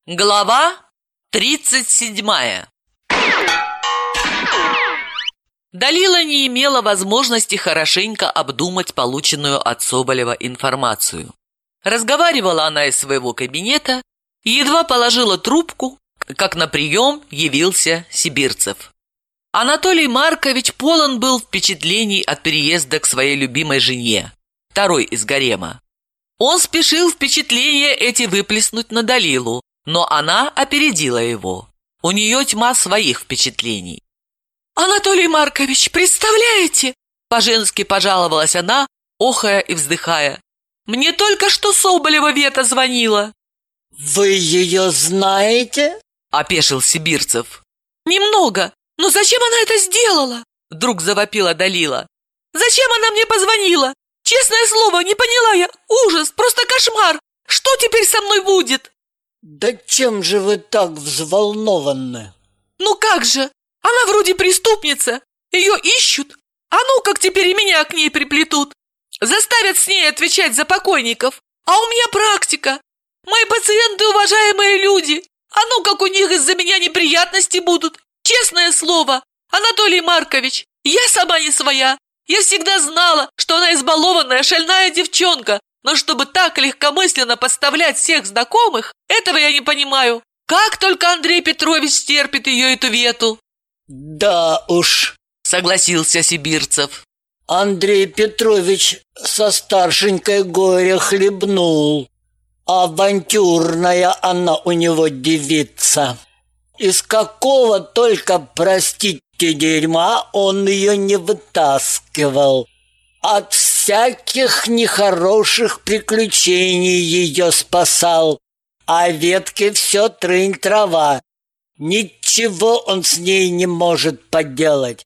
Глава 37. Далила не имела возможности хорошенько обдумать полученную от Соболева информацию. Разговаривала она из своего кабинета и едва положила трубку, как на прием явился Сибирцев. Анатолий Маркович полон был впечатлений от переезда к своей любимой жене, второй из гарема. Он спешил впечатления эти выплеснуть на Далилу, но она опередила его. У нее тьма своих впечатлений. «Анатолий Маркович, представляете?» По-женски пожаловалась она, охая и вздыхая. «Мне только что Соболева Вета звонила». «Вы ее знаете?» – опешил Сибирцев. «Немного. Но зачем она это сделала?» – вдруг завопила Далила. «Зачем она мне позвонила? Честное слово, не поняла я. Ужас, просто кошмар. Что теперь со мной будет?» «Да чем же вы так взволнованы?» «Ну как же? Она вроде преступница. Ее ищут. А ну, как теперь и меня к ней приплетут. Заставят с ней отвечать за покойников. А у меня практика. Мои пациенты уважаемые люди. А ну, как у них из-за меня неприятности будут. Честное слово, Анатолий Маркович, я сама не своя. Я всегда знала, что она избалованная, шальная девчонка. Но чтобы так легкомысленно подставлять всех знакомых, этого я не понимаю. Как только Андрей Петрович стерпит ее эту Вету?» «Да уж», — согласился Сибирцев. «Андрей Петрович со старшенькой горя хлебнул. Авантюрная она у него девица. Из какого только, простите, дерьма он ее не вытаскивал. От всяких нехороших приключений ее спасал. А ветке все трынь-трава. Ничего он с ней не может поделать.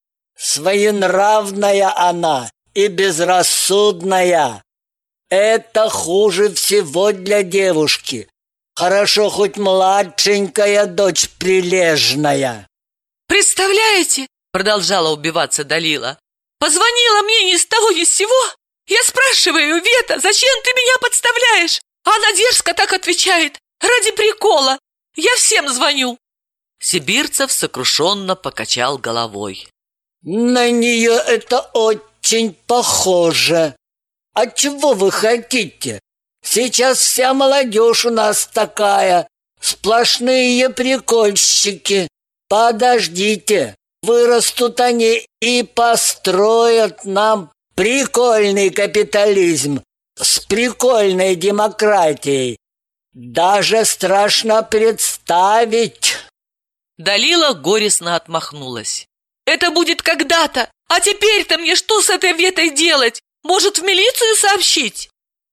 Своенравная она и безрассудная. Это хуже всего для девушки. Хорошо, хоть младшенькая дочь прилежная». «Представляете?» — продолжала убиваться Далила. «Позвонила мне ни с того ни с сего. Я спрашиваю: Вета, зачем ты меня подставляешь? А она дерзко так отвечает: ради прикола. Я всем звоню». Сибирцев сокрушенно покачал головой. «На нее это очень похоже. А чего вы хотите? Сейчас вся молодежь у нас такая, сплошные прикольщики. Подождите, вырастут они и построят нам прикольный капитализм с прикольной демократией. Даже страшно представить». Далила горестно отмахнулась. «Это будет когда-то. А теперь-то мне что с этой Ветой делать? Может, в милицию сообщить?»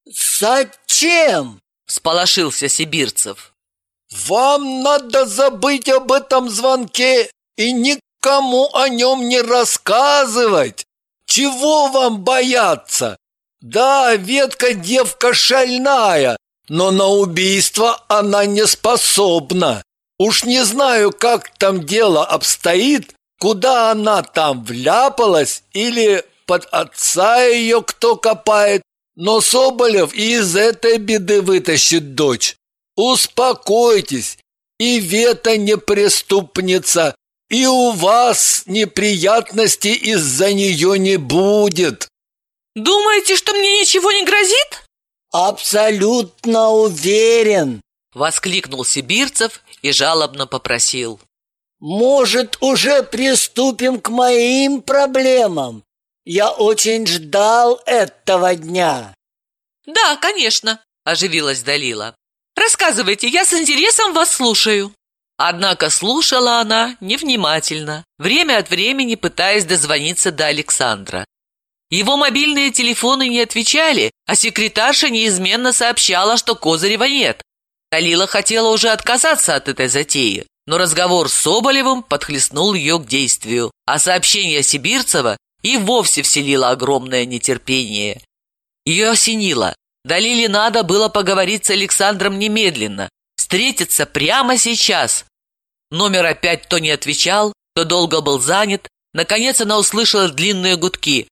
«Зачем?» – всполошился Сибирцев. «Вам надо забыть об этом звонке и никому о нем не рассказывать. Чего вам бояться? Да, Ветка девка шальная, но на убийство она не способна. Уж не знаю, как там дело обстоит, куда она там вляпалась или под отца ее кто копает, но Соболев и из этой беды вытащит дочь. Успокойтесь, и Вета не преступница, и у вас неприятностей из-за нее не будет». «Думаете, что мне ничего не грозит?» «Абсолютно уверен», – воскликнул Сибирцев и жалобно попросил. «Может, уже приступим к моим проблемам? Я очень ждал этого дня». «Да, конечно», – оживилась Далила. «Рассказывайте, я с интересом вас слушаю». Однако слушала она невнимательно, время от времени пытаясь дозвониться до Александра. Его мобильные телефоны не отвечали, а секретарша неизменно сообщала, что Козырева нет. Далила хотела уже отказаться от этой затеи, но разговор с Соболевым подхлестнул ее к действию, а сообщение Сибирцева и вовсе вселило огромное нетерпение. Ее осенило. Далиле надо было поговорить с Александром немедленно, встретиться прямо сейчас. Номер опять то не отвечал, то долго был занят. Наконец она услышала длинные гудки.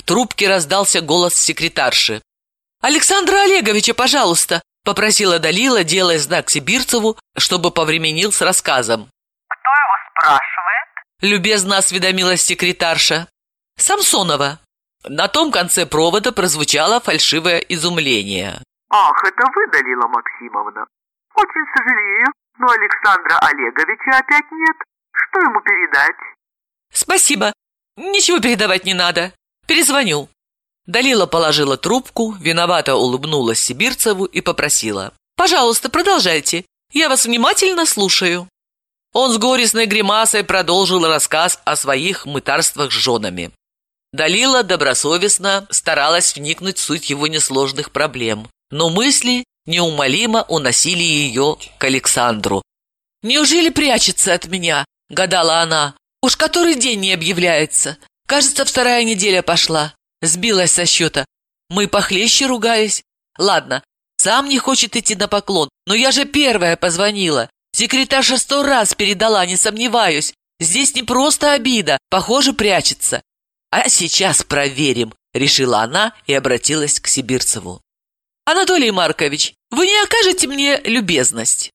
трубке раздался голос секретарши. «Александра Олеговича, пожалуйста!» – попросила Далила, делая знак Сибирцеву, чтобы повременил с рассказом. «Кто его спрашивает?» – любезно осведомилась секретарша. «Самсонова». На том конце провода прозвучало фальшивое изумление. «Ах, это вы, Далила Максимовна? Очень сожалею, но Александра Олеговича опять нет. Что ему передать?» «Спасибо. Ничего передавать не надо. Перезвоню». Далила положила трубку, виновато улыбнулась Сибирцеву и попросила. «Пожалуйста, продолжайте. Я вас внимательно слушаю». Он с горестной гримасой продолжил рассказ о своих мытарствах с женами. Далила добросовестно старалась вникнуть в суть его несложных проблем, но мысли неумолимо уносили ее к Александру. «Неужели прячется от меня?» – гадала она. «Уж который день не объявляется. Кажется, 2-я неделя пошла. Сбилась со счета. Мы похлеще ругались. Ладно, сам не хочет идти на поклон, но я же первая позвонила. Секретарша 100 раз передала, не сомневаюсь. Здесь не просто обида, похоже, прячется. А сейчас проверим», – решила она и обратилась к Сибирцеву. «Анатолий Маркович, вы не окажете мне любезность?»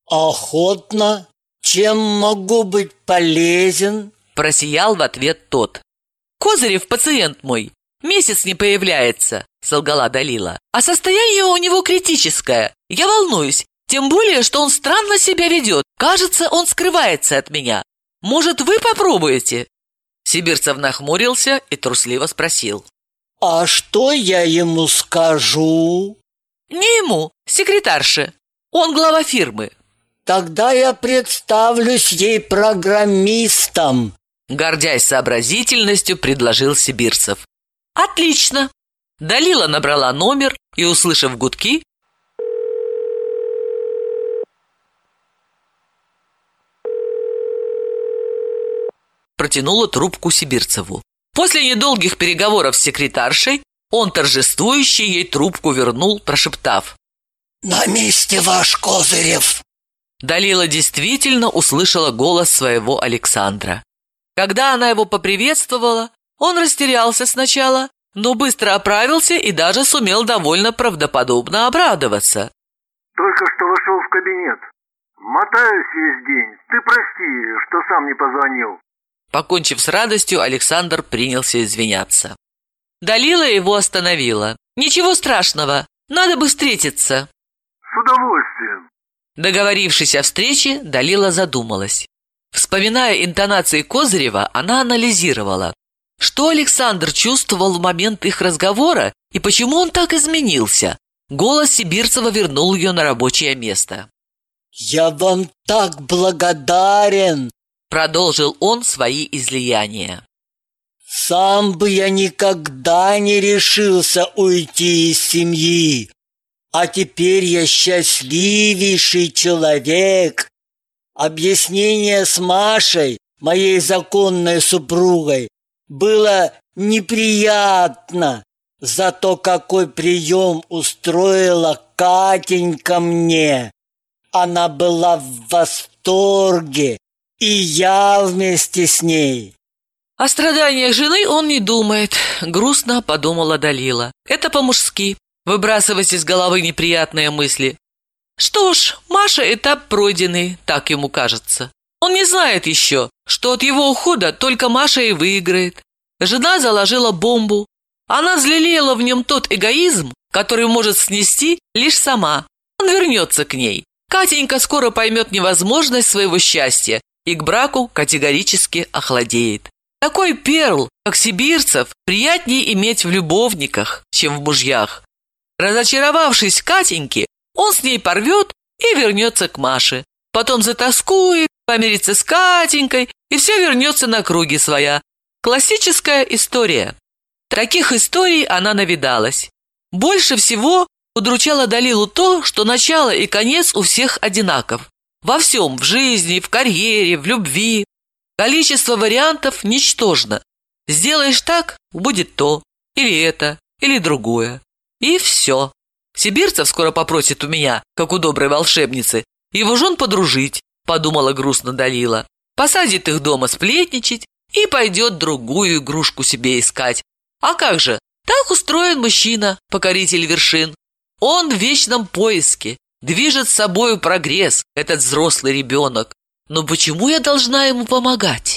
Охотно. Чем могу быть полезен? Просиял в ответ тот. «Козырев, пациент мой, месяц не появляется», – солгала Далила. «А состояние у него критическое. Я волнуюсь, тем более, что он странно себя ведет. Кажется, он скрывается от меня. Может, вы попробуете?» Сибирцев нахмурился и трусливо спросил. А что я ему скажу? «Не ему, секретарше. Он глава фирмы». Тогда я представлюсь ей программистом. Гордясь сообразительностью, предложил Сибирцев. «Отлично!» Далила набрала номер и, услышав гудки, протянула трубку Сибирцеву. После недолгих переговоров с секретаршей он торжествующе ей трубку вернул, прошептав: «На месте ваш Козырев!» Далила действительно услышала голос своего Александра. Когда она его поприветствовала, он растерялся сначала, но быстро оправился и даже сумел довольно правдоподобно обрадоваться. «Только что вошел в кабинет. Мотаюсь весь день. Ты прости, что сам не позвонил». Покончив с радостью, Александр принялся извиняться. Далила его остановила. «Ничего страшного, надо бы встретиться». «С удовольствием». Договорившись о встрече, Далила задумалась. Вспоминая интонации Козырева, она анализировала, что Александр чувствовал в момент их разговора и почему он так изменился. Голос Сибирцева вернул ее на рабочее место. «Я вам так благодарен!» Продолжил он свои излияния. «Сам бы я никогда не решился уйти из семьи, а теперь я счастливейший человек. Объяснение с Машей, моей законной супругой, было неприятно, зато какой прием устроила Катенька мне. Она была в восторге, и я вместе с ней». О страданиях жены он не думает, грустно подумала Далила. Это по-мужски, выбрасывать из головы неприятные мысли. Что ж, Маша этап пройденный, так ему кажется. Он не знает еще, что от его ухода только Маша и выиграет. Жена заложила бомбу. Она взлелеяла в нем тот эгоизм, который может снести лишь сама. Он вернется к ней. Катенька скоро поймет невозможность своего счастья и к браку категорически охладеет. Такой перл, как Сибирцев, приятнее иметь в любовниках, чем в мужьях. Разочаровавшись в Катеньке, он с ней порвет и вернется к Маше. Потом затоскует, помирится с Катенькой, и все вернется на круги своя. Классическая история. Таких историй она навидалась. Больше всего удручало Далилу то, что начало и конец у всех одинаков. Во всем, в жизни, в карьере, в любви. Количество вариантов ничтожно. Сделаешь так, будет то, или это, или другое. И все. Сибирцев скоро попросит у меня, как у доброй волшебницы, его жен подружить, подумала грустно Далила. Посадит их дома сплетничать и пойдет другую игрушку себе искать. А как же, так устроен мужчина, покоритель вершин. Он в вечном поиске, движет с собою прогресс, этот взрослый ребенок. Но почему я должна ему помогать?